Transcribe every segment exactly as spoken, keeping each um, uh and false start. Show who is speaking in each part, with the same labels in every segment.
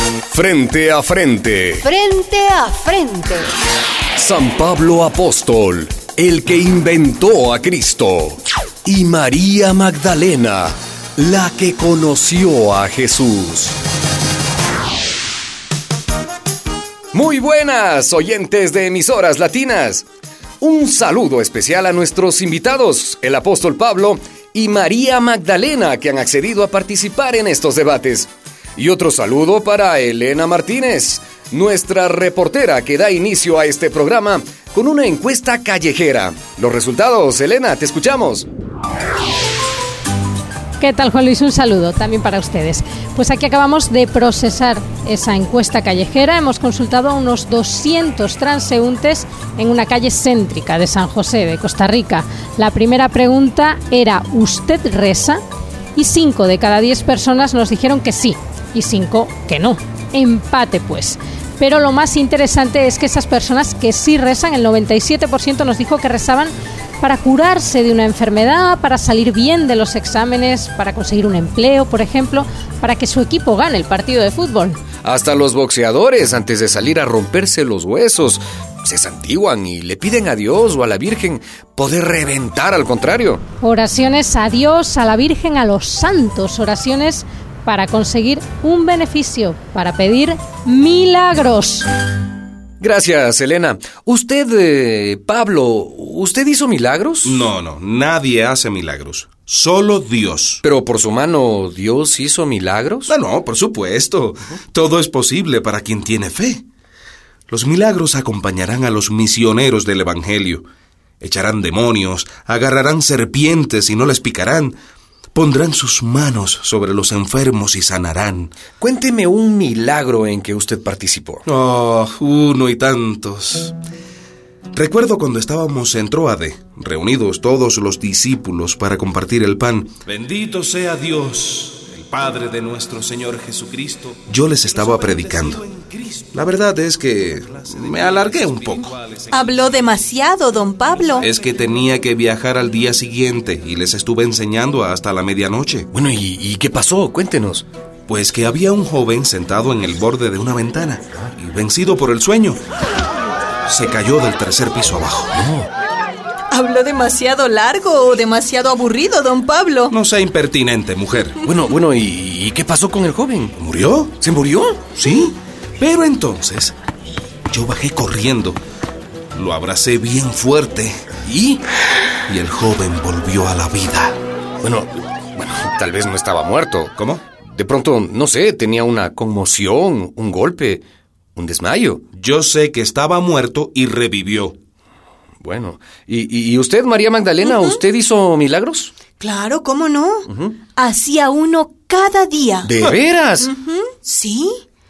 Speaker 1: Frente a frente.
Speaker 2: Frente a frente.
Speaker 1: San Pablo Apóstol, el que inventó a Cristo. Y María Magdalena, la que conoció a Jesús. Muy buenas, oyentes de emisoras latinas. Un saludo especial a nuestros invitados, el apóstol Pablo y María Magdalena, que han accedido a participar en estos debates. Y otro saludo para Elena Martínez, nuestra reportera que da inicio a este programa con una encuesta callejera. Los resultados, Elena, te escuchamos.
Speaker 3: ¿Qué tal, Juan Luis? Un saludo también para ustedes. Pues aquí acabamos de procesar esa encuesta callejera. Hemos consultado a unos doscientos transeúntes en una calle céntrica de San José, de Costa Rica. La primera pregunta era: ¿usted reza? Y cinco de cada diez personas nos dijeron que sí, y cinco que no. Empate, pues. Pero lo más interesante es que esas personas que sí rezan, el noventa y siete por ciento nos dijo que rezaban para curarse de una enfermedad, para salir bien de los exámenes, para conseguir un empleo, por ejemplo, para que su equipo gane el partido de fútbol.
Speaker 1: Hasta los boxeadores, antes de salir a romperse los huesos, se santiguan y le piden a Dios o a la Virgen poder reventar al contrario.
Speaker 3: Oraciones a Dios, a la Virgen, a los santos, oraciones para conseguir un beneficio, para pedir milagros.
Speaker 1: Gracias, Elena. Usted, eh, Pablo, ¿usted hizo milagros?
Speaker 4: No, no, nadie hace milagros. Solo Dios.
Speaker 1: ¿Pero por su mano Dios hizo milagros?
Speaker 4: No, no, por supuesto. Todo es posible para quien tiene fe. Los milagros acompañarán a los misioneros del Evangelio. Echarán demonios, agarrarán serpientes y no les picarán. Pondrán sus manos sobre los enfermos y sanarán.
Speaker 1: Cuénteme un milagro en que usted participó.
Speaker 4: Oh, uno y tantos. Recuerdo cuando estábamos en Tróade, reunidos todos los discípulos para compartir el pan. Bendito sea Dios, el Padre de nuestro Señor Jesucristo. Yo les estaba predicando. La verdad es que me alargué un poco.
Speaker 2: Habló demasiado, don Pablo.
Speaker 4: Es que tenía que viajar al día siguiente y les estuve enseñando hasta la medianoche.
Speaker 1: Bueno, ¿y, y qué pasó? Cuéntenos.
Speaker 4: Pues que había un joven sentado en el borde de una ventana y, vencido por el sueño, se cayó del tercer piso abajo.
Speaker 1: No.
Speaker 2: ¿Habló demasiado largo o demasiado aburrido, don Pablo?
Speaker 4: No sea impertinente, mujer.
Speaker 1: Bueno, bueno, ¿y, y qué pasó con el joven?
Speaker 4: ¿Murió?
Speaker 1: ¿Se murió?
Speaker 4: Sí. Pero entonces, yo bajé corriendo, lo abracé bien fuerte y... y el joven volvió a la vida.
Speaker 1: Bueno, bueno, tal vez no estaba muerto.
Speaker 4: ¿Cómo?
Speaker 1: De pronto, no sé, tenía una conmoción, un golpe, un desmayo.
Speaker 4: Yo sé que estaba muerto y revivió.
Speaker 1: Bueno, ¿y, y usted, María Magdalena, uh-huh. usted hizo milagros?
Speaker 2: Claro, ¿cómo no?
Speaker 1: Uh-huh.
Speaker 2: Hacía uno cada día.
Speaker 1: ¿De veras?
Speaker 2: Uh-huh. Sí.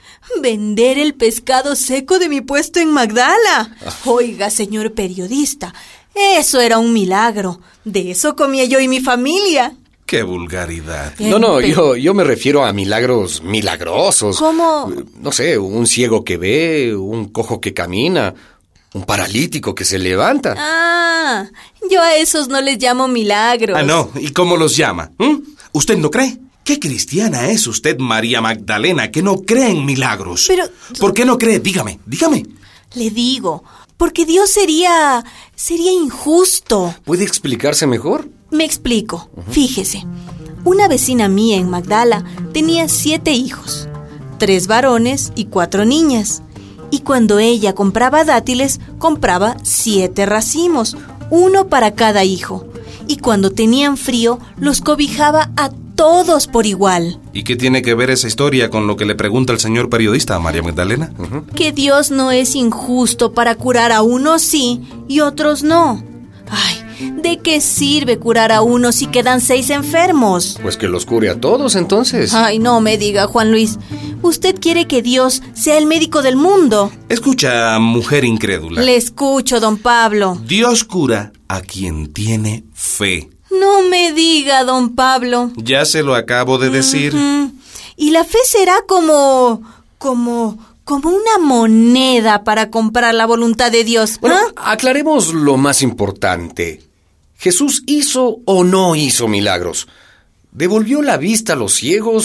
Speaker 2: Vender el pescado seco de mi puesto en Magdala. Oiga, señor periodista, eso era un milagro. De eso comía yo y mi familia.
Speaker 4: ¡Qué vulgaridad!
Speaker 1: No, no, yo, yo me refiero a milagros milagrosos.
Speaker 2: ¿Cómo?
Speaker 1: No sé, un ciego que ve, un cojo que camina, un paralítico que se levanta.
Speaker 2: Ah, yo a esos no les llamo milagros.
Speaker 4: Ah, no, ¿y cómo los llama? ¿Mm? ¿Usted no cree? ¿Qué cristiana es usted, María Magdalena, que no cree en milagros?
Speaker 2: Pero...
Speaker 4: ¿por qué no cree? Dígame, dígame.
Speaker 2: Le digo, porque Dios sería... sería injusto.
Speaker 1: ¿Puede explicarse mejor?
Speaker 2: Me explico. Uh-huh. Fíjese, una vecina mía en Magdala tenía siete hijos, tres varones y cuatro niñas. Y cuando ella compraba dátiles, compraba siete racimos, uno para cada hijo. Y cuando tenían frío, los cobijaba a todos por igual.
Speaker 4: ¿Y qué tiene que ver esa historia con lo que le pregunta el señor periodista a María Magdalena?
Speaker 2: Uh-huh. Que Dios no es injusto para curar a unos sí y otros no. Ay, ¿de qué sirve curar a unos si quedan seis enfermos?
Speaker 1: Pues que los cure a todos, entonces.
Speaker 2: Ay, no me diga, Juan Luis. ¿Usted quiere que Dios sea el médico del mundo?
Speaker 4: Escucha, mujer incrédula.
Speaker 2: Le escucho, don Pablo.
Speaker 4: Dios cura a quien tiene fe.
Speaker 2: No me diga, don Pablo.
Speaker 4: Ya se lo acabo de decir.
Speaker 2: Uh-huh. Y la fe será como... como... como una moneda para comprar la voluntad de Dios.
Speaker 1: Bueno,
Speaker 2: ¿ah?
Speaker 1: aclaremos lo más importante. ¿Jesús hizo o no hizo milagros? ¿Devolvió la vista a los ciegos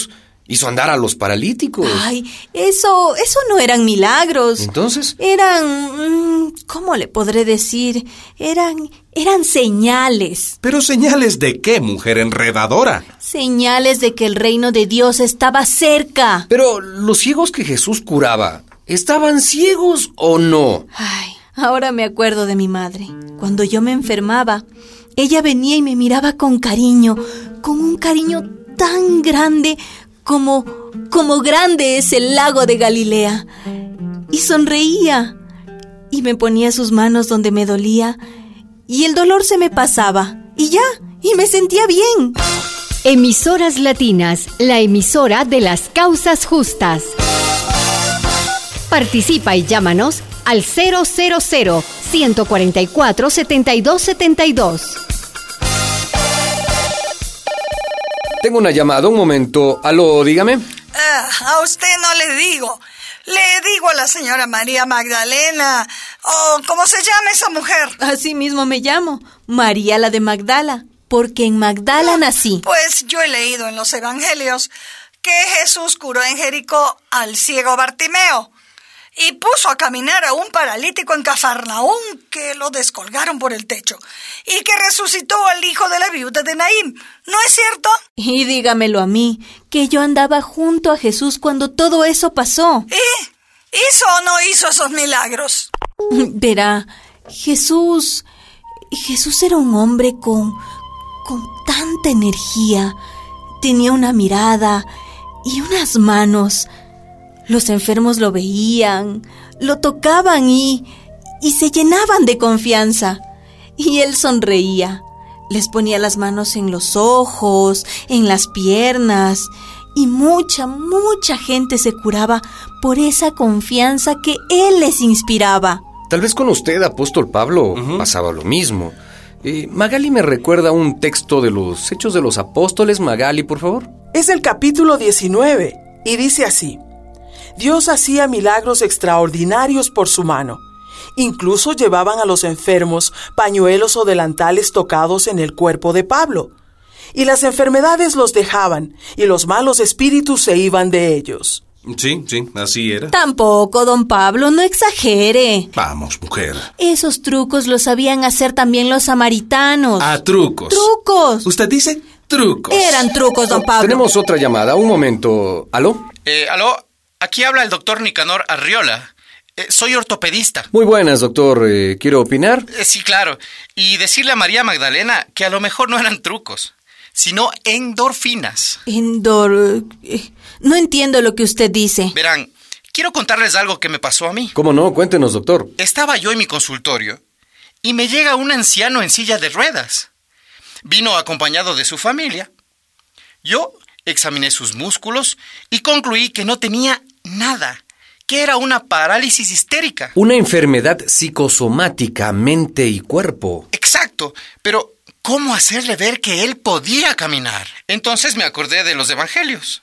Speaker 1: hizo andar a los paralíticos.
Speaker 2: Ay, eso, eso no eran milagros.
Speaker 1: ¿Entonces?
Speaker 2: Eran, ¿cómo le podré decir? Eran, eran señales.
Speaker 4: ¿Pero señales de qué, mujer enredadora?
Speaker 2: Señales de que el reino de Dios estaba cerca.
Speaker 1: Pero los ciegos que Jesús curaba, ¿estaban ciegos o no?
Speaker 2: Ay, ahora me acuerdo de mi madre. Cuando yo me enfermaba, ella venía y me miraba con cariño, con un cariño tan grande como, como grande es el lago de Galilea. Y sonreía y me ponía sus manos donde me dolía y el dolor se me pasaba y ya, y me sentía bien.
Speaker 5: Emisoras Latinas, la emisora de las causas justas. Participa y llámanos al cero cero cero, uno cuatro cuatro, siete dos siete dos.
Speaker 1: Tengo una llamada, un momento. Aló, dígame.
Speaker 6: Ah, a usted no le digo. Le digo a la señora María Magdalena, o ¿cómo se llama esa mujer?
Speaker 2: Así mismo me llamo, María la de Magdala, porque en Magdala nací.
Speaker 6: Pues yo he leído en los evangelios que Jesús curó en Jericó al ciego Bartimeo y puso a caminar a un paralítico en Cafarnaúm que lo descolgaron por el techo y que resucitó al hijo de la viuda de Naín. ¿No es cierto?
Speaker 2: Y dígamelo a mí, que yo andaba junto a Jesús cuando todo eso pasó.
Speaker 6: ¿Y hizo o no hizo esos milagros?
Speaker 2: Verá, Jesús... Jesús era un hombre con... con tanta energía. Tenía una mirada y unas manos. Los enfermos lo veían, lo tocaban y... y se llenaban de confianza. Y él sonreía. Les ponía las manos en los ojos, en las piernas, y mucha, mucha gente se curaba por esa confianza que él les inspiraba.
Speaker 1: Tal vez con usted, apóstol Pablo, uh-huh. pasaba lo mismo. Eh, Magali me recuerda un texto de los Hechos de los Apóstoles. Magali, por favor.
Speaker 7: Es el capítulo diecinueve, y dice así: Dios hacía milagros extraordinarios por su mano. Incluso llevaban a los enfermos pañuelos o delantales tocados en el cuerpo de Pablo. Y las enfermedades los dejaban, y los malos espíritus se iban de ellos.
Speaker 4: Sí, sí, así era.
Speaker 2: Tampoco, don Pablo, no exagere.
Speaker 4: Vamos, mujer.
Speaker 2: Esos trucos los sabían hacer también los samaritanos.
Speaker 4: Ah, trucos.
Speaker 2: ¡Trucos!
Speaker 4: ¿Usted dice trucos?
Speaker 2: Eran trucos, don Pablo.
Speaker 1: Tenemos otra llamada, un momento. ¿Aló?
Speaker 8: Eh, aló, aquí habla el doctor Nicanor Arriola. Eh, soy ortopedista.
Speaker 1: Muy buenas, doctor. Eh, ¿Quiere opinar?
Speaker 8: Eh, sí, claro. Y decirle a María Magdalena que a lo mejor no eran trucos, sino endorfinas.
Speaker 2: Endor... No entiendo lo que usted dice.
Speaker 8: Verán, quiero contarles algo que me pasó a mí.
Speaker 1: ¿Cómo no? Cuéntenos, doctor.
Speaker 8: Estaba yo en mi consultorio y me llega un anciano en silla de ruedas. Vino acompañado de su familia. Yo examiné sus músculos y concluí que no tenía nada, que era una parálisis histérica.
Speaker 1: Una enfermedad psicosomática, mente y cuerpo.
Speaker 8: Exacto, pero ¿cómo hacerle ver que él podía caminar? Entonces me acordé de los evangelios.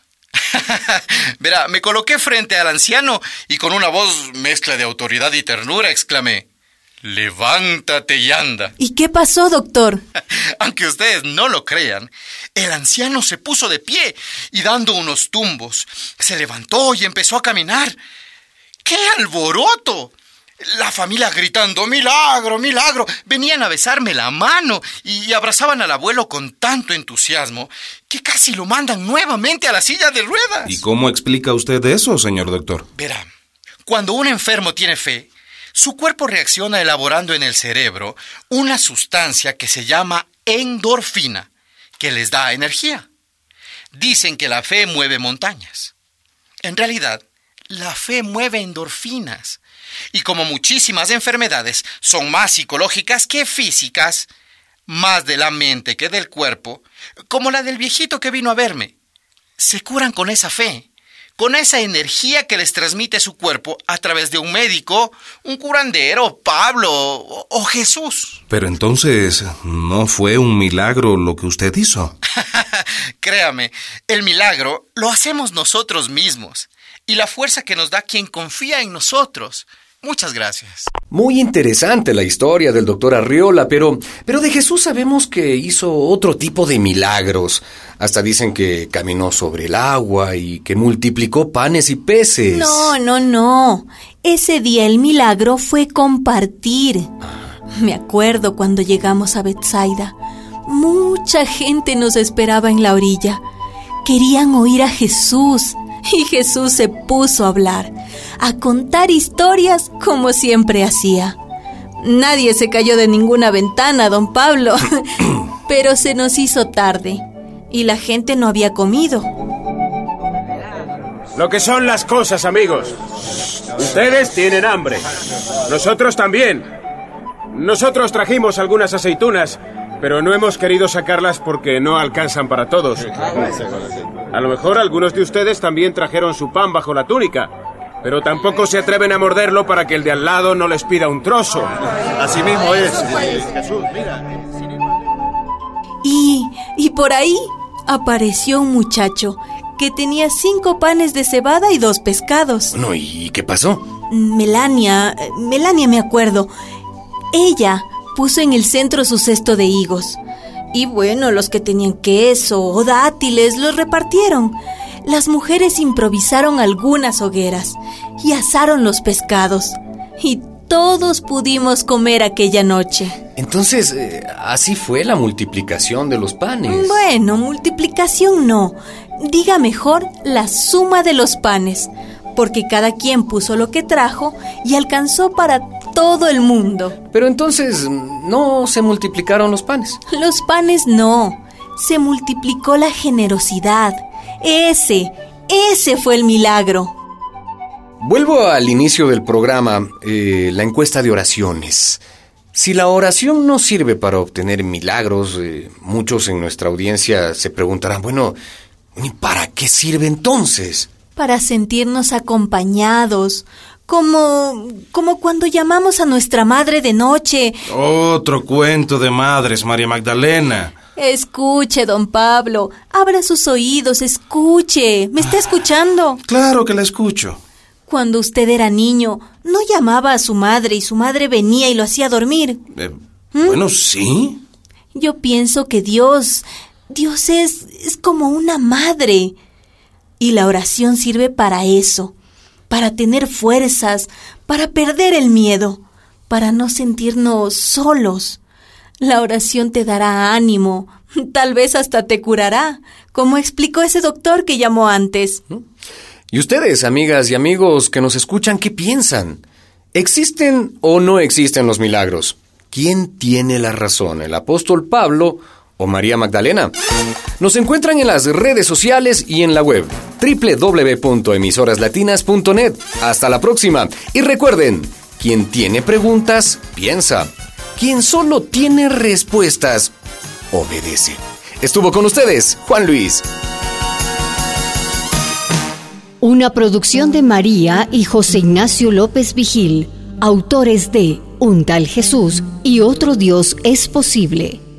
Speaker 8: Verá, me coloqué frente al anciano y con una voz mezcla de autoridad y ternura exclamé: ¡levántate y anda!
Speaker 2: ¿Y qué pasó, doctor?
Speaker 8: Aunque ustedes no lo crean, el anciano se puso de pie y dando unos tumbos, se levantó y empezó a caminar. ¡Qué alboroto! La familia gritando ¡milagro, milagro! Venían a besarme la mano y abrazaban al abuelo con tanto entusiasmo que casi lo mandan nuevamente a la silla de ruedas.
Speaker 4: ¿Y cómo explica usted eso, señor doctor?
Speaker 8: Verá, cuando un enfermo tiene fe, su cuerpo reacciona elaborando en el cerebro una sustancia que se llama endorfina, que les da energía. Dicen que la fe mueve montañas. En realidad, la fe mueve endorfinas. Y como muchísimas enfermedades son más psicológicas que físicas, más de la mente que del cuerpo, como la del viejito que vino a verme, se curan con esa fe, con esa energía que les transmite su cuerpo a través de un médico, un curandero, Pablo o, o Jesús.
Speaker 4: Pero entonces, ¿no fue un milagro lo que usted hizo?
Speaker 8: Créame, el milagro lo hacemos nosotros mismos, y la fuerza que nos da quien confía en nosotros. Muchas gracias.
Speaker 1: Muy interesante la historia del doctor Arriola, pero, pero de Jesús sabemos que hizo otro tipo de milagros. Hasta dicen que caminó sobre el agua y que multiplicó panes y peces.
Speaker 2: No, no, no. Ese día el milagro fue compartir. Me acuerdo cuando llegamos a Betsaida. Mucha gente nos esperaba en la orilla. Querían oír a Jesús. Y Jesús se puso a hablar, a contar historias como siempre hacía. Nadie se cayó de ninguna ventana, don Pablo, pero se nos hizo tarde y la gente no había comido.
Speaker 9: Lo que son las cosas, amigos. Ustedes tienen hambre. Nosotros también. Nosotros trajimos algunas aceitunas, pero no hemos querido sacarlas porque no alcanzan para todos. A lo mejor algunos de ustedes también trajeron su pan bajo la túnica, pero tampoco se atreven a morderlo para que el de al lado no les pida un trozo.
Speaker 10: Así mismo es, Jesús, mira.
Speaker 2: Y, y por ahí apareció un muchacho que tenía cinco panes de cebada y dos pescados.
Speaker 1: No, ¿y qué pasó?
Speaker 2: Melania, Melania me acuerdo. Ella puso en el centro su cesto de higos. Y bueno, los que tenían queso o dátiles los repartieron. Las mujeres improvisaron algunas hogueras y asaron los pescados. Y todos pudimos comer aquella noche.
Speaker 1: Entonces, eh, ¿así fue la multiplicación de los panes?
Speaker 2: Bueno, multiplicación no. Diga mejor la suma de los panes, porque cada quien puso lo que trajo y alcanzó para todo el mundo.
Speaker 1: Pero entonces, ¿no se multiplicaron los panes?
Speaker 2: Los panes no. Se multiplicó la generosidad. Ese, ese fue el milagro.
Speaker 1: Vuelvo al inicio del programa, eh, la encuesta de oraciones. Si la oración no sirve para obtener milagros, eh, muchos en nuestra audiencia se preguntarán, bueno, ¿y para qué sirve entonces?
Speaker 2: Para sentirnos acompañados, como, como cuando llamamos a nuestra madre de noche.
Speaker 4: Otro cuento de madres, María Magdalena.
Speaker 2: Escuche, don Pablo, abra sus oídos, escuche. ¿Me está escuchando?
Speaker 4: Claro que la escucho.
Speaker 2: Cuando usted era niño, ¿no llamaba a su madre y su madre venía y lo hacía dormir?
Speaker 4: Eh,
Speaker 2: ¿Mm?
Speaker 4: Bueno, sí.
Speaker 2: Yo pienso que Dios, Dios es, es como una madre. Y la oración sirve para eso, para tener fuerzas, para perder el miedo, para no sentirnos solos. La oración te dará ánimo, tal vez hasta te curará, como explicó ese doctor que llamó antes.
Speaker 1: ¿Y ustedes, amigas y amigos que nos escuchan, qué piensan? ¿Existen o no existen los milagros? ¿Quién tiene la razón, el apóstol Pablo o María Magdalena? Nos encuentran en las redes sociales y en la web doble u doble u doble u punto emisoras latinas punto net. Hasta la próxima. Y recuerden, quien tiene preguntas, piensa. Quien solo tiene respuestas, obedece. Estuvo con ustedes, Juan Luis.
Speaker 5: Una producción de María y José Ignacio López Vigil, autores de Un tal Jesús y otro Dios es posible.